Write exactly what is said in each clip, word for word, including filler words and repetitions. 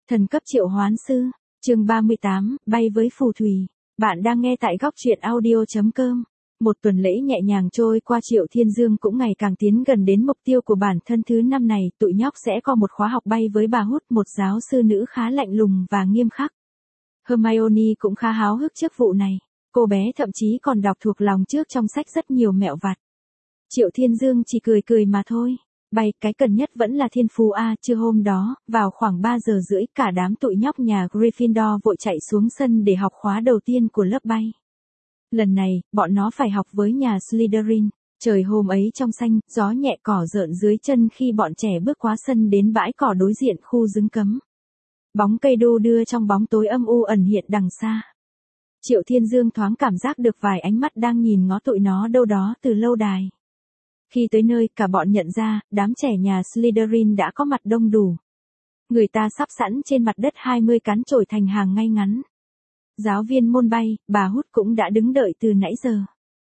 Thần cấp triệu hoán sư, chương ba mươi tám, bay với phù thủy. Bạn đang nghe tại góc truyện audio chấm com. Một tuần lễ nhẹ nhàng trôi qua, Triệu Thiên Dương cũng ngày càng tiến gần đến mục tiêu của bản thân. Thứ năm này, tụi nhóc sẽ có một khóa học bay với bà Hút, một giáo sư nữ khá lạnh lùng và nghiêm khắc. Hermione cũng khá háo hức trước vụ này. Cô bé thậm chí còn đọc thuộc lòng trước trong sách rất nhiều mẹo vặt. Triệu Thiên Dương chỉ cười cười mà thôi. Bay, cái cần nhất vẫn là thiên phú a. Trưa hôm đó, vào khoảng ba giờ rưỡi, cả đám tụi nhóc nhà Gryffindor vội chạy xuống sân để học khóa đầu tiên của lớp bay. Lần này, bọn nó phải học với nhà Slytherin. Trời hôm ấy trong xanh, gió nhẹ cỏ rợn dưới chân khi bọn trẻ bước qua sân đến bãi cỏ đối diện khu rừng cấm. Bóng cây đu đưa trong bóng tối âm u ẩn hiện đằng xa. Triệu Thiên Dương thoáng cảm giác được vài ánh mắt đang nhìn ngó tụi nó đâu đó từ lâu đài. Khi tới nơi, cả bọn nhận ra, đám trẻ nhà Slytherin đã có mặt đông đủ. Người ta sắp sẵn trên mặt đất hai mươi cán chổi thành hàng ngay ngắn. Giáo viên môn bay, bà Hút cũng đã đứng đợi từ nãy giờ.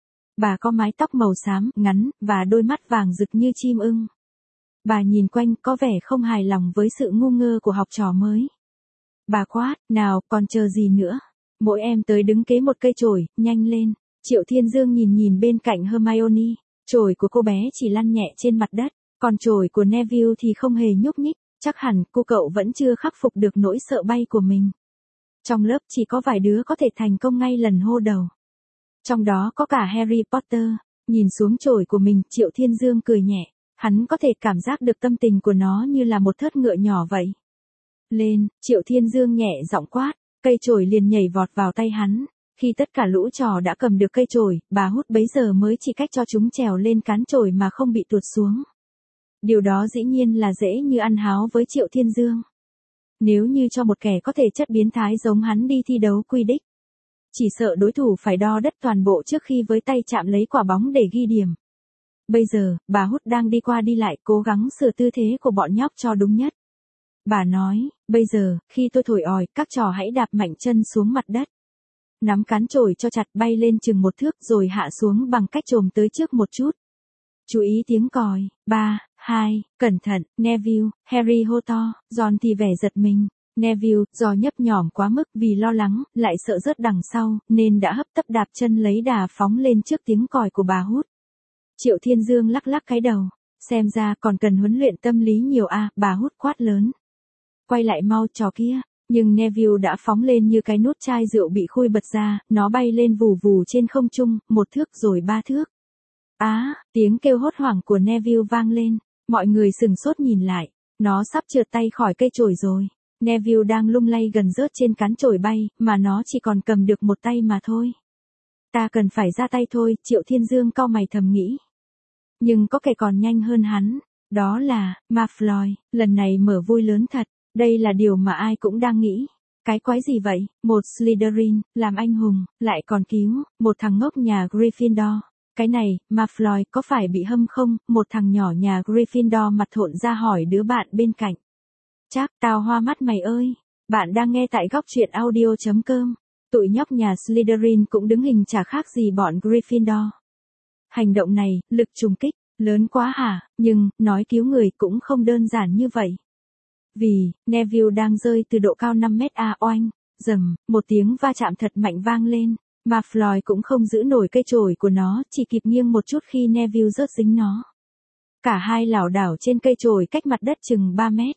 Bà có mái tóc màu xám, ngắn, và đôi mắt vàng rực như chim ưng. Bà nhìn quanh, có vẻ không hài lòng với sự ngu ngơ của học trò mới. Bà quát, nào, còn chờ gì nữa? Mỗi em tới đứng kế một cây chổi, nhanh lên. Triệu Thiên Dương nhìn nhìn bên cạnh Hermione. Chổi của cô bé chỉ lăn nhẹ trên mặt đất, còn chổi của Neville thì không hề nhúc nhích, chắc hẳn cô cậu vẫn chưa khắc phục được nỗi sợ bay của mình. Trong lớp chỉ có vài đứa có thể thành công ngay lần hô đầu. Trong đó có cả Harry Potter. Nhìn xuống chổi của mình, Triệu Thiên Dương cười nhẹ, hắn có thể cảm giác được tâm tình của nó như là một thớt ngựa nhỏ vậy. Lên, Triệu Thiên Dương nhẹ giọng quát, cây chổi liền nhảy vọt vào tay hắn. Khi tất cả lũ trò đã cầm được cây chổi, bà Hút bấy giờ mới chỉ cách cho chúng trèo lên cán chổi mà không bị tuột xuống. Điều đó dĩ nhiên là dễ như ăn háo với Triệu Thiên Dương. Nếu như cho một kẻ có thể chất biến thái giống hắn đi thi đấu Quidditch, chỉ sợ đối thủ phải đo đất toàn bộ trước khi với tay chạm lấy quả bóng để ghi điểm. Bây giờ, bà Hút đang đi qua đi lại cố gắng sửa tư thế của bọn nhóc cho đúng nhất. Bà nói, bây giờ, khi tôi thổi òi, các trò hãy đạp mạnh chân xuống mặt đất. Nắm cán chổi cho chặt, bay lên chừng một thước rồi hạ xuống bằng cách chồm tới trước một chút. Chú ý tiếng còi, ba, hai, cẩn thận, Neville, Harry hô to, Ron thì vẻ giật mình. Neville, do nhấp nhỏm quá mức vì lo lắng, lại sợ rớt đằng sau, nên đã hấp tấp đạp chân lấy đà phóng lên trước tiếng còi của bà Hút. Triệu Thiên Dương lắc lắc cái đầu, xem ra còn cần huấn luyện tâm lý nhiều à, bà Hút quát lớn. Quay lại mau trò kia. Nhưng Neville đã phóng lên như cái nút chai rượu bị khui bật ra, nó bay lên vù vù trên không trung, một thước rồi ba thước. Á, à, tiếng kêu hốt hoảng của Neville vang lên, mọi người sừng sốt nhìn lại, nó sắp trượt tay khỏi cây chổi rồi. Neville đang lung lay gần rớt trên cán chổi bay, mà nó chỉ còn cầm được một tay mà thôi. Ta cần phải ra tay thôi, Triệu Thiên Dương cau mày thầm nghĩ. Nhưng có kẻ còn nhanh hơn hắn, đó là Malfoy, lần này mở vui lớn thật. Đây là điều mà ai cũng đang nghĩ. Cái quái gì vậy, một Slytherin, làm anh hùng, lại còn cứu, một thằng ngốc nhà Gryffindor. Cái này, Malfoy có phải bị hâm không, một thằng nhỏ nhà Gryffindor mặt thộn ra hỏi đứa bạn bên cạnh. Chắc, tao hoa mắt mày ơi. Bạn đang nghe tại góc truyện audio chấm com. Tụi nhóc nhà Slytherin cũng đứng hình chả khác gì bọn Gryffindor. Hành động này, lực trùng kích, lớn quá hả, nhưng, nói cứu người cũng không đơn giản như vậy. Vì, Neville đang rơi từ độ cao năm mét a oanh, rầm, một tiếng va chạm thật mạnh vang lên, Malfoy cũng không giữ nổi cây chổi của nó, chỉ kịp nghiêng một chút khi Neville rớt dính nó. Cả hai lảo đảo trên cây chổi cách mặt đất chừng ba mét.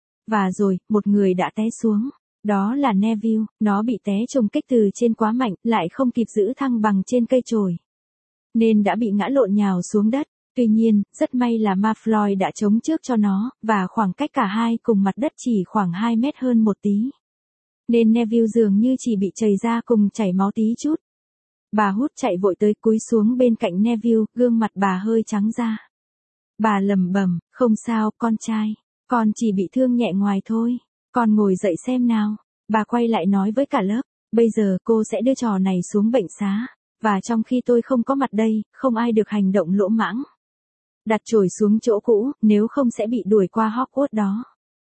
Và rồi, một người đã té xuống, đó là Neville, nó bị té trùng kích từ trên quá mạnh, lại không kịp giữ thăng bằng trên cây chổi. Nên đã bị ngã lộn nhào xuống đất. Tuy nhiên, rất may là Malfoy đã chống trước cho nó, và khoảng cách cả hai cùng mặt đất chỉ khoảng hai mét hơn một tí. Nên Neville dường như chỉ bị chảy ra cùng chảy máu tí chút. Bà Hút chạy vội tới cúi xuống bên cạnh Neville, gương mặt bà hơi trắng ra. Bà lẩm bẩm, không sao, con trai, con chỉ bị thương nhẹ ngoài thôi, con ngồi dậy xem nào. Bà quay lại nói với cả lớp, bây giờ cô sẽ đưa trò này xuống bệnh xá, và trong khi tôi không có mặt đây, không ai được hành động lỗ mãng. Đặt chổi xuống chỗ cũ, nếu không sẽ bị đuổi qua Hogwarts đó.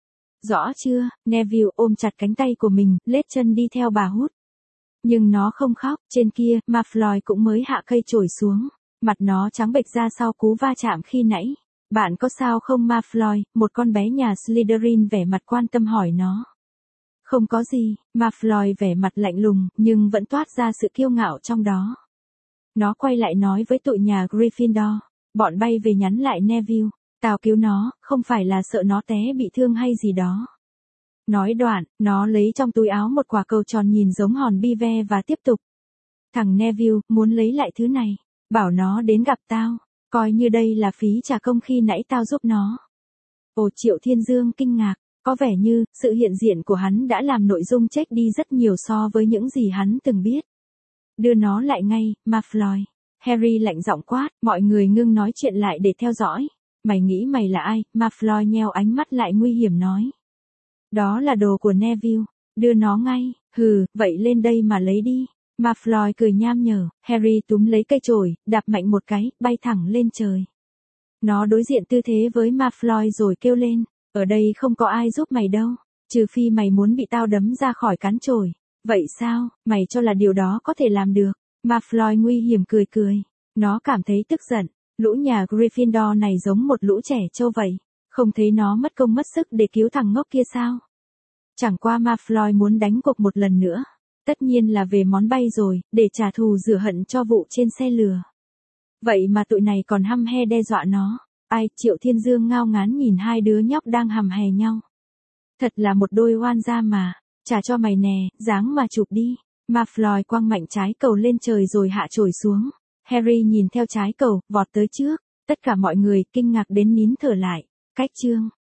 Rõ chưa? Neville ôm chặt cánh tay của mình, lết chân đi theo bà Hút. Nhưng nó không khóc, trên kia, Malfoy cũng mới hạ cây chổi xuống. Mặt nó trắng bệch ra sau cú va chạm khi nãy. Bạn có sao không Malfoy? Một con bé nhà Slytherin vẻ mặt quan tâm hỏi nó. Không có gì, Malfoy vẻ mặt lạnh lùng, nhưng vẫn toát ra sự kiêu ngạo trong đó. Nó quay lại nói với tụi nhà Gryffindor, bọn bay về nhắn lại Neville, tao cứu nó, không phải là sợ nó té bị thương hay gì đó. Nói đoạn, nó lấy trong túi áo một quả cầu tròn nhìn giống hòn bi ve và tiếp tục. Thằng Neville, muốn lấy lại thứ này, bảo nó đến gặp tao, coi như đây là phí trả công khi nãy tao giúp nó. Ồ, Triệu Thiên Dương kinh ngạc, có vẻ như, sự hiện diện của hắn đã làm nội dung chết đi rất nhiều so với những gì hắn từng biết. Đưa nó lại ngay, Malfoy. Harry lạnh giọng quát, mọi người ngưng nói chuyện lại để theo dõi. Mày nghĩ mày là ai? Malfoy nheo ánh mắt lại nguy hiểm nói. Đó là đồ của Neville, đưa nó ngay, hừ, vậy lên đây mà lấy đi. Malfoy cười nham nhở, Harry túm lấy cây chổi, đạp mạnh một cái, bay thẳng lên trời. Nó đối diện tư thế với Malfoy rồi kêu lên, ở đây không có ai giúp mày đâu, trừ phi mày muốn bị tao đấm ra khỏi cán chổi. Vậy sao, mày cho là điều đó có thể làm được? Malfoy nguy hiểm cười cười. Nó cảm thấy tức giận, lũ nhà Gryffindor này giống một lũ trẻ trâu vậy. Không thấy nó mất công mất sức để cứu thằng ngốc kia sao? Chẳng qua Malfoy muốn đánh cuộc một lần nữa. Tất nhiên là về món bay rồi, để trả thù rửa hận cho vụ trên xe lừa. Vậy mà tụi này còn hăm he đe dọa nó. Ai, Triệu Thiên Dương ngao ngán nhìn hai đứa nhóc đang hầm hè nhau. Thật là một đôi oan gia mà. Trả cho mày nè, dáng mà chụp đi. Malfoy quăng mạnh trái cầu lên trời rồi hạ chổi xuống. Harry nhìn theo trái cầu, vọt tới trước. Tất cả mọi người kinh ngạc đến nín thở lại. Cách chương